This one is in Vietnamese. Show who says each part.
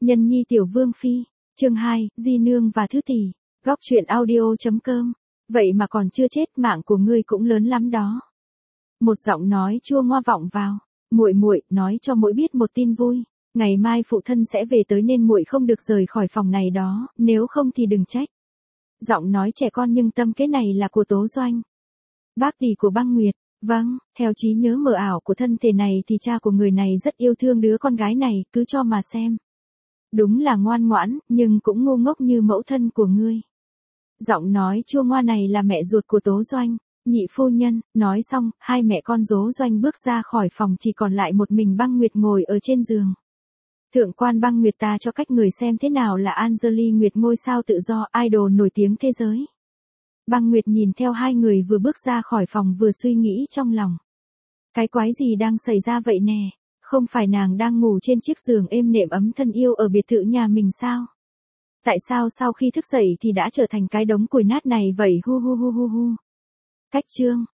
Speaker 1: Nhân nhi tiểu vương phi, chương 2, Di Nương và Thứ Tỷ, góc truyện audio.com. Vậy mà còn chưa chết, mạng của ngươi cũng lớn lắm đó. Một giọng nói chua ngoa vọng vào. Muội muội, nói cho muội biết một tin vui. Ngày mai phụ thân sẽ về tới nên muội không được rời khỏi phòng này đó, nếu không thì đừng trách. Giọng nói trẻ con nhưng tâm kế này là của Tố Doanh. Bác tỷ của Băng Nguyệt. Vâng, theo trí nhớ mờ ảo của thân thể này thì cha của người này rất yêu thương đứa con gái này, cứ cho mà xem. Đúng là ngoan ngoãn, nhưng cũng ngu ngốc như mẫu thân của ngươi. Giọng nói chua ngoa này là mẹ ruột của Tố Doanh. Nhị phu nhân. Nói xong, hai mẹ con Tố Doanh bước ra khỏi phòng, chỉ còn lại một mình Băng Nguyệt ngồi ở trên giường. Thượng quan Băng Nguyệt, ta cho cách người xem thế nào là Angeli Nguyệt, ngôi sao tự do, idol nổi tiếng thế giới. Băng Nguyệt nhìn theo hai người vừa bước ra khỏi phòng vừa suy nghĩ trong lòng. Cái quái gì đang xảy ra vậy nè? Không phải nàng đang ngủ trên chiếc giường êm nệm ấm thân yêu ở biệt thự nhà mình sao? Tại sao sau khi thức dậy thì đã trở thành cái đống củi nát này vậy? Hu hu hu hu hu. Cách chương.